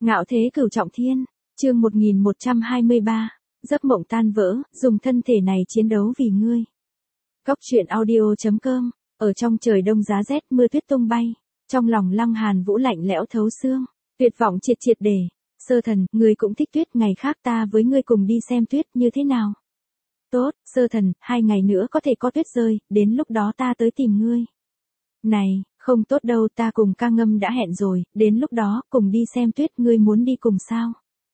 Ngạo thế cửu trọng thiên, chương 1123, giấc mộng tan vỡ, dùng thân thể này chiến đấu vì ngươi. Góc truyện audio.com, ở trong trời đông giá rét mưa tuyết tung bay, trong lòng Lăng Hàn Vũ lạnh lẽo thấu xương, tuyệt vọng triệt triệt để. Sơ thần, ngươi cũng thích tuyết, ngày khác ta với ngươi cùng đi xem tuyết như thế nào? Tốt, sơ thần, 2 ngày nữa có thể có tuyết rơi, đến lúc đó ta tới tìm ngươi. Này, không tốt đâu, ta cùng ca ngâm đã hẹn rồi, đến lúc đó, cùng đi xem tuyết, ngươi muốn đi cùng sao?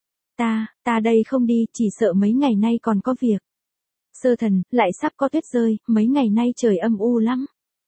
Ta đây không đi, chỉ sợ mấy ngày nay còn có việc. Sơ thần, lại sắp có tuyết rơi, mấy ngày nay trời âm u lắm.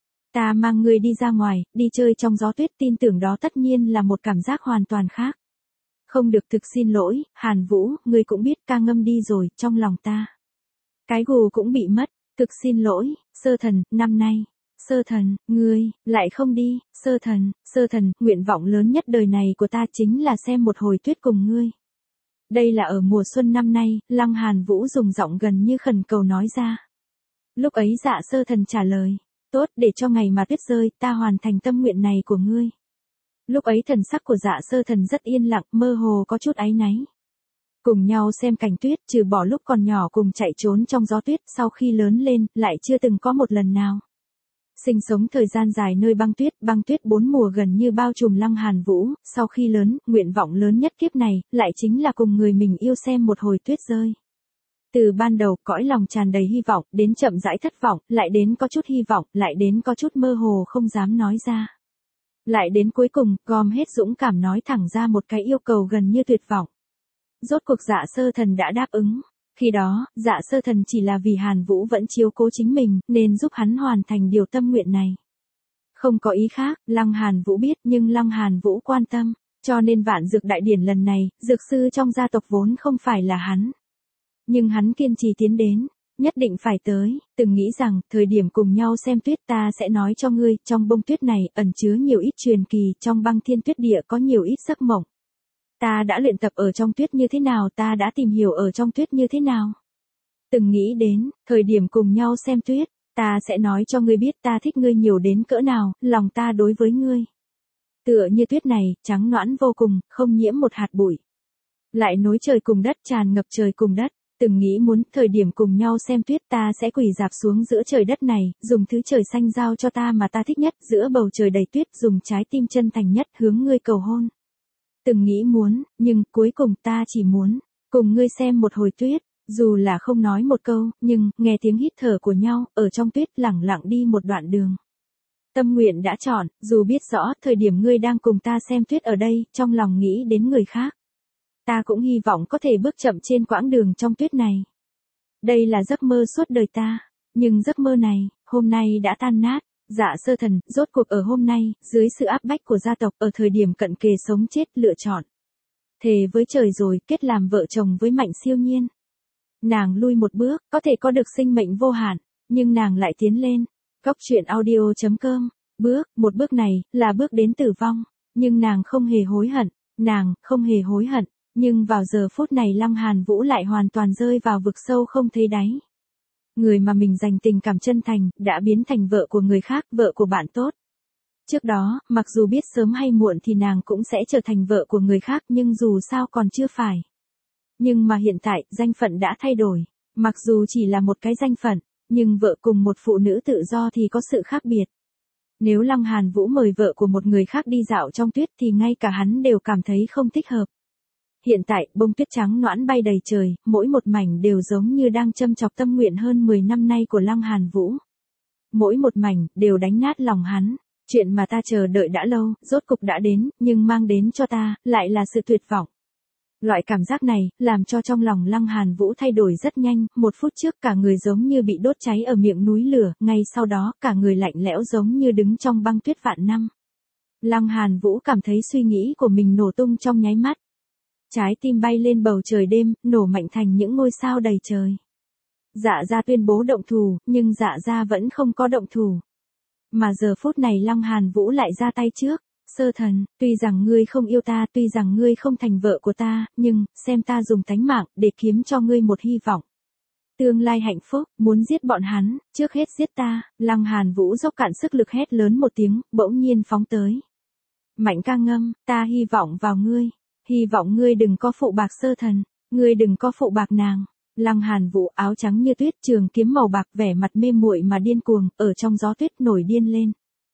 Ta mang ngươi đi ra ngoài, đi chơi trong gió tuyết, tin tưởng đó tất nhiên là một cảm giác hoàn toàn khác. Không được, thực xin lỗi, Hàn Vũ, ngươi cũng biết ca ngâm đi rồi, trong lòng ta. Cái gù cũng bị mất, thực xin lỗi, sơ thần, năm nay. Sơ thần, ngươi, lại không đi, sơ thần, nguyện vọng lớn nhất đời này của ta chính là xem một hồi tuyết cùng ngươi. Đây là ở mùa xuân năm nay, Lăng Hàn Vũ dùng giọng gần như khẩn cầu nói ra. Lúc ấy dạ sơ thần trả lời, tốt, để cho ngày mà tuyết rơi, ta hoàn thành tâm nguyện này của ngươi. Lúc ấy thần sắc của dạ sơ thần rất yên lặng, mơ hồ có chút áy náy. Cùng nhau xem cảnh tuyết, trừ bỏ lúc còn nhỏ cùng chạy trốn trong gió tuyết, sau khi lớn lên, lại chưa từng có một lần nào. Sinh sống thời gian dài nơi băng tuyết 4 mùa gần như bao trùm Lăng Hàn Vũ, sau khi lớn, nguyện vọng lớn nhất kiếp này, lại chính là cùng người mình yêu xem một hồi tuyết rơi. Từ ban đầu, cõi lòng tràn đầy hy vọng, đến chậm rãi thất vọng, lại đến có chút hy vọng, lại đến có chút mơ hồ không dám nói ra. Lại đến cuối cùng, gom hết dũng cảm nói thẳng ra một cái yêu cầu gần như tuyệt vọng. Rốt cuộc dạ sơ thần đã đáp ứng. Khi đó, dạ sơ thần chỉ là vì Hàn Vũ vẫn chiếu cố chính mình, nên giúp hắn hoàn thành điều tâm nguyện này. Không có ý khác, Lăng Hàn Vũ biết, nhưng Lăng Hàn Vũ quan tâm, cho nên vạn dược đại điển lần này, dược sư trong gia tộc vốn không phải là hắn. Nhưng hắn kiên trì tiến đến, nhất định phải tới, từng nghĩ rằng, thời điểm cùng nhau xem tuyết ta sẽ nói cho ngươi, trong bông tuyết này, ẩn chứa nhiều ít truyền kỳ, trong băng thiên tuyết địa có nhiều ít giấc mộng. Ta đã luyện tập ở trong tuyết như thế nào, ta đã tìm hiểu ở trong tuyết như thế nào. Từng nghĩ đến, thời điểm cùng nhau xem tuyết, ta sẽ nói cho ngươi biết ta thích ngươi nhiều đến cỡ nào, lòng ta đối với ngươi. Tựa như tuyết này, trắng nõn vô cùng, không nhiễm một hạt bụi. Lại nối trời cùng đất, tràn ngập trời cùng đất. Từng nghĩ muốn, thời điểm cùng nhau xem tuyết ta sẽ quỳ dạp xuống giữa trời đất này, dùng thứ trời xanh giao cho ta mà ta thích nhất, giữa bầu trời đầy tuyết, dùng trái tim chân thành nhất hướng ngươi cầu hôn. Từng nghĩ muốn, nhưng cuối cùng ta chỉ muốn cùng ngươi xem một hồi tuyết, dù là không nói một câu, nhưng nghe tiếng hít thở của nhau, ở trong tuyết lẳng lặng đi một đoạn đường. Tâm nguyện đã chọn, dù biết rõ thời điểm ngươi đang cùng ta xem tuyết ở đây, trong lòng nghĩ đến người khác. Ta cũng hy vọng có thể bước chậm trên quãng đường trong tuyết này. Đây là giấc mơ suốt đời ta, nhưng giấc mơ này, hôm nay đã tan nát. Dạ sơ thần, rốt cuộc ở hôm nay, dưới sự áp bách của gia tộc, ở thời điểm cận kề sống chết, lựa chọn. Thề với trời rồi, kết làm vợ chồng với Mạnh Siêu Nhiên. Nàng lui một bước, có thể có được sinh mệnh vô hạn, nhưng nàng lại tiến lên. Góc truyện audio.com, một bước này, là bước đến tử vong, nhưng nàng không hề hối hận, nhưng vào giờ phút này Lăng Hàn Vũ lại hoàn toàn rơi vào vực sâu không thấy đáy. Người mà mình dành tình cảm chân thành, đã biến thành vợ của người khác, vợ của bạn tốt. Trước đó, mặc dù biết sớm hay muộn thì nàng cũng sẽ trở thành vợ của người khác, nhưng dù sao còn chưa phải. Nhưng mà hiện tại, danh phận đã thay đổi. Mặc dù chỉ là một cái danh phận, nhưng vợ cùng một phụ nữ tự do thì có sự khác biệt. Nếu Lăng Hàn Vũ mời vợ của một người khác đi dạo trong tuyết thì ngay cả hắn đều cảm thấy không thích hợp. Hiện tại, bông tuyết trắng nõn bay đầy trời, mỗi một mảnh đều giống như đang châm chọc tâm nguyện hơn 10 năm nay của Lăng Hàn Vũ. Mỗi một mảnh, đều đánh nát lòng hắn. Chuyện mà ta chờ đợi đã lâu, rốt cục đã đến, nhưng mang đến cho ta, lại là sự tuyệt vọng. Loại cảm giác này, làm cho trong lòng Lăng Hàn Vũ thay đổi rất nhanh, 1 phút trước cả người giống như bị đốt cháy ở miệng núi lửa, ngay sau đó, cả người lạnh lẽo giống như đứng trong băng tuyết vạn năm. Lăng Hàn Vũ cảm thấy suy nghĩ của mình nổ tung trong nháy mắt. Trái tim bay lên bầu trời đêm, nổ mạnh thành những ngôi sao đầy trời. Dạ gia tuyên bố động thủ, nhưng dạ gia vẫn không có động thủ. Mà giờ phút này Lăng Hàn Vũ lại ra tay trước. Sơ thần, tuy rằng ngươi không yêu ta, tuy rằng ngươi không thành vợ của ta, nhưng, xem ta dùng tánh mạng, để kiếm cho ngươi một hy vọng. Tương lai hạnh phúc, muốn giết bọn hắn, trước hết giết ta. Lăng Hàn Vũ dốc cạn sức lực hét lớn một tiếng, bỗng nhiên phóng tới. Mạnh ca ngâm, ta hy vọng vào ngươi. hy vọng ngươi đừng có phụ bạc Sơ Thần, ngươi đừng có phụ bạc nàng. Lăng Hàn Vũ áo trắng như tuyết, trường kiếm màu bạc, vẻ mặt mê muội mà điên cuồng, ở trong gió tuyết nổi điên lên.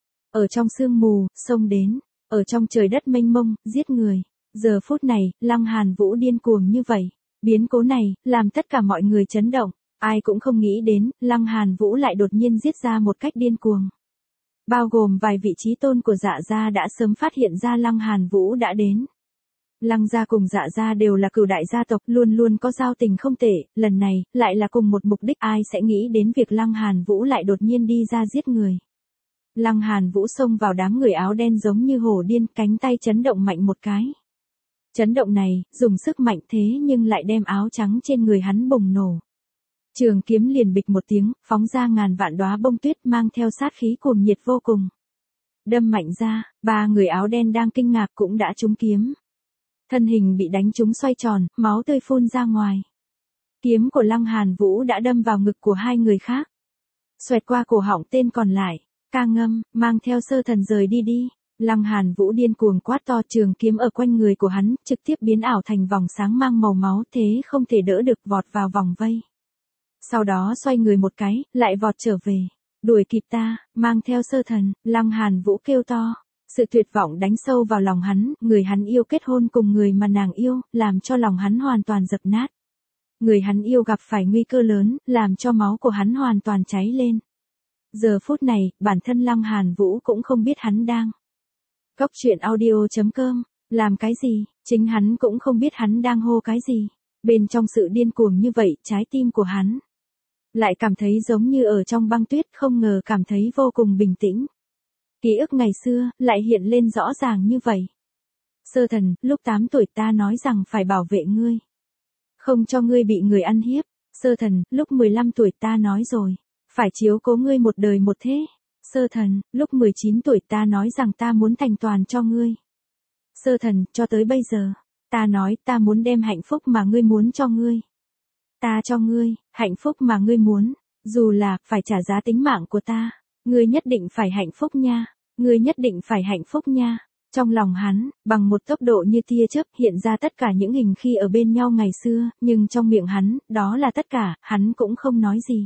Ở trong sương mù, xông đến, ở trong trời đất mênh mông, giết người. Giờ phút này, Lăng Hàn Vũ điên cuồng như vậy. Biến cố này, làm tất cả mọi người chấn động. Ai cũng không nghĩ đến, Lăng Hàn Vũ lại đột nhiên giết ra một cách điên cuồng. Bao gồm vài vị trí tôn của Dạ gia đã sớm phát hiện ra Lăng Hàn Vũ đã đến. Lăng gia cùng Dạ gia đều là cửu đại gia tộc, luôn luôn có giao tình không tệ, lần này, lại là cùng một mục đích, ai sẽ nghĩ đến việc Lăng Hàn Vũ lại đột nhiên đi ra giết người. Lăng Hàn Vũ xông vào đám người áo đen giống như hổ điên, cánh tay chấn động mạnh một cái. Chấn động này, dùng sức mạnh thế nhưng lại đem áo trắng trên người hắn bùng nổ. Trường kiếm liền bịch một tiếng, phóng ra ngàn vạn đóa bông tuyết mang theo sát khí cuồng nhiệt vô cùng. Đâm mạnh ra, ba người áo đen đang kinh ngạc cũng đã trúng kiếm. Thân hình bị đánh trúng xoay tròn, máu tươi phun ra ngoài. Kiếm của Lăng Hàn Vũ đã đâm vào ngực của hai người khác. Xoẹt qua cổ họng tên còn lại, ca ngâm, mang theo Sơ Thần rời đi đi. Lăng Hàn Vũ điên cuồng quát to, trường kiếm ở quanh người của hắn, trực tiếp biến ảo thành vòng sáng mang màu máu, thế không thể đỡ được, vọt vào vòng vây. Sau đó xoay người một cái, lại vọt trở về. Đuổi kịp ta, mang theo Sơ Thần, Lăng Hàn Vũ kêu to. Sự tuyệt vọng đánh sâu vào lòng hắn, người hắn yêu kết hôn cùng người mà nàng yêu, làm cho lòng hắn hoàn toàn dập nát. Người hắn yêu gặp phải nguy cơ lớn, làm cho máu của hắn hoàn toàn cháy lên. Giờ phút này, bản thân Lăng Hàn Vũ cũng không biết hắn đang. Góc truyện audio.com, làm cái gì, chính hắn cũng không biết hắn đang hô cái gì. Bên trong sự điên cuồng như vậy, trái tim của hắn lại cảm thấy giống như ở trong băng tuyết, không ngờ cảm thấy vô cùng bình tĩnh. Ký ức ngày xưa, lại hiện lên rõ ràng như vậy. Sơ Thần, lúc 8 tuổi ta nói rằng phải bảo vệ ngươi. Không cho ngươi bị người ăn hiếp. Sơ Thần, lúc 15 tuổi ta nói rồi. Phải chiếu cố ngươi một đời một thế. Sơ Thần, lúc 19 tuổi ta nói rằng ta muốn thành toàn cho ngươi. Sơ Thần, cho tới bây giờ, ta nói ta muốn đem hạnh phúc mà ngươi muốn cho ngươi. Ta cho ngươi, hạnh phúc mà ngươi muốn, dù là, phải trả giá tính mạng của ta. Ngươi nhất định phải hạnh phúc nha, ngươi nhất định phải hạnh phúc nha. Trong lòng hắn, bằng một tốc độ như tia chớp hiện ra tất cả những hình khi ở bên nhau ngày xưa, nhưng trong miệng hắn, đó là tất cả, hắn cũng không nói gì.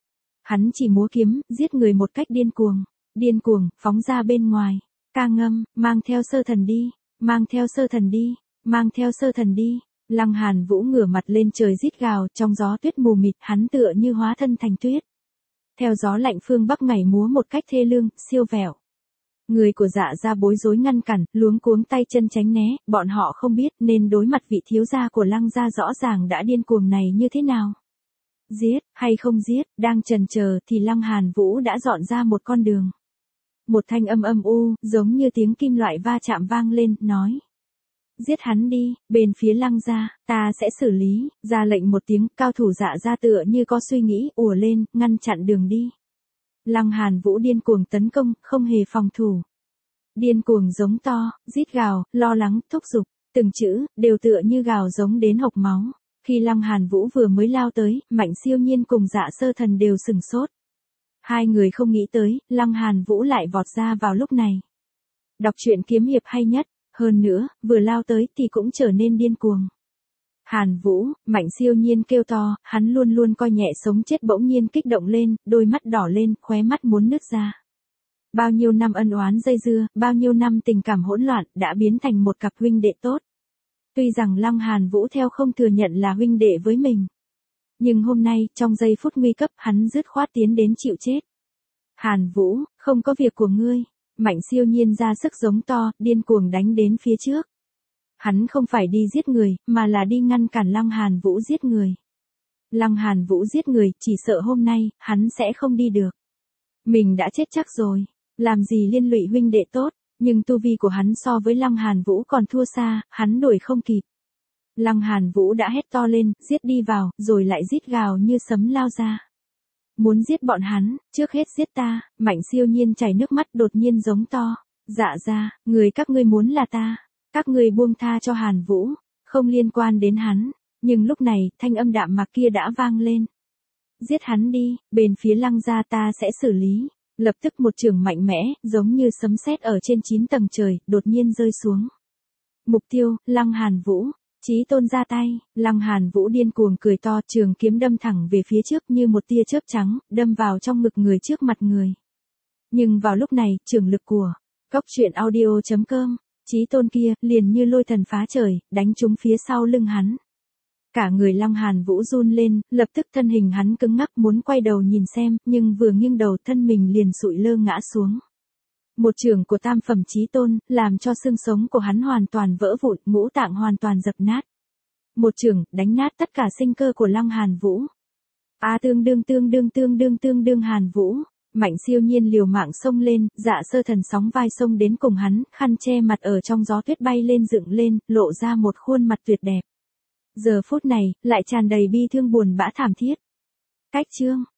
Hắn chỉ múa kiếm, giết người một cách điên cuồng, phóng ra bên ngoài, ca ngâm, mang theo Sơ Thần đi, mang theo Sơ Thần đi, mang theo Sơ Thần đi. Lăng Hàn Vũ ngửa mặt lên trời rít gào, trong gió tuyết mù mịt, hắn tựa như hóa thân thành tuyết. Theo gió lạnh phương Bắc ngày múa một cách thê lương, siêu vẹo. Người của Dạ gia bối rối ngăn cản, luống cuống tay chân tránh né, bọn họ không biết nên đối mặt vị thiếu gia của Lăng gia rõ ràng đã điên cuồng này như thế nào. Giết, hay không giết, đang chần chờ thì Lăng Hàn Vũ đã dọn ra một con đường. Một thanh âm âm u, giống như tiếng kim loại va chạm vang lên, nói. Giết hắn đi, bên phía Lăng gia, ta sẽ xử lý, ra lệnh một tiếng, cao thủ Dạ gia tựa như có suy nghĩ, ùa lên, ngăn chặn đường đi. Lăng Hàn Vũ điên cuồng tấn công, không hề phòng thủ. Điên cuồng giống to, rít gào, lo lắng, thúc giục, từng chữ, đều tựa như gào giống đến hộc máu. Khi Lăng Hàn Vũ vừa mới lao tới, Mạnh Siêu Nhiên cùng Dạ Sơ Thần đều sừng sốt. Hai người không nghĩ tới, Lăng Hàn Vũ lại vọt ra vào lúc này. Đọc truyện kiếm hiệp hay nhất, hơn nữa, vừa lao tới thì cũng trở nên điên cuồng. Hàn Vũ, Mạnh Siêu Nhiên kêu to, hắn luôn luôn coi nhẹ sống chết bỗng nhiên kích động lên, đôi mắt đỏ lên, khóe mắt muốn nứt ra. Bao nhiêu năm ân oán dây dưa, bao nhiêu năm tình cảm hỗn loạn, đã biến thành một cặp huynh đệ tốt. Tuy rằng Lăng Hàn Vũ theo không thừa nhận là huynh đệ với mình. Nhưng hôm nay, trong giây phút nguy cấp, hắn dứt khoát tiến đến chịu chết. Hàn Vũ, không có việc của ngươi. Mạnh Siêu Nhiên ra sức giống to, điên cuồng đánh đến phía trước. Hắn không phải đi giết người, mà là đi ngăn cản Lăng Hàn Vũ giết người. Lăng Hàn Vũ giết người, chỉ sợ hôm nay, hắn sẽ không đi được. Mình đã chết chắc rồi, làm gì liên lụy huynh đệ tốt, nhưng tu vi của hắn so với Lăng Hàn Vũ còn thua xa, hắn đuổi không kịp. Lăng Hàn Vũ đã hét to lên, giết đi vào, rồi lại rít gào như sấm lao ra. Muốn giết bọn hắn, trước hết giết ta. Mạnh Siêu Nhiên chảy nước mắt đột nhiên giống to. Dạ ra, người các ngươi muốn là ta. Các ngươi buông tha cho Hàn Vũ, không liên quan đến hắn. Nhưng lúc này, thanh âm đạm mạc kia đã vang lên. Giết hắn đi, bên phía Lăng gia ta sẽ xử lý. Lập tức một chưởng mạnh mẽ, giống như sấm sét ở trên 9 tầng trời, đột nhiên rơi xuống. Mục tiêu, Lăng Hàn Vũ. Chí Tôn ra tay, Lăng Hàn Vũ điên cuồng cười to, trường kiếm đâm thẳng về phía trước như một tia chớp trắng, đâm vào trong ngực người trước mặt người. Nhưng vào lúc này, trường lực của Cốc Truyện Audio.com, Chí Tôn kia, liền như lôi thần phá trời, đánh trúng phía sau lưng hắn. Cả người Lăng Hàn Vũ run lên, lập tức thân hình hắn cứng ngắc muốn quay đầu nhìn xem, nhưng vừa nghiêng đầu thân mình liền sụi lơ ngã xuống. Một chưởng của tam phẩm Chí Tôn, làm cho xương sống của hắn hoàn toàn vỡ vụn, ngũ tạng hoàn toàn dập nát. Một chưởng, đánh nát tất cả sinh cơ của Lăng Hàn Vũ. Tương đương Hàn Vũ. Mạnh Siêu Nhiên liều mạng xông lên, Dạ Sơ Thần sóng vai xông đến cùng hắn, khăn che mặt ở trong gió tuyết bay lên dựng lên, lộ ra một khuôn mặt tuyệt đẹp. Giờ phút này, lại tràn đầy bi thương buồn bã thảm thiết. Cách chương.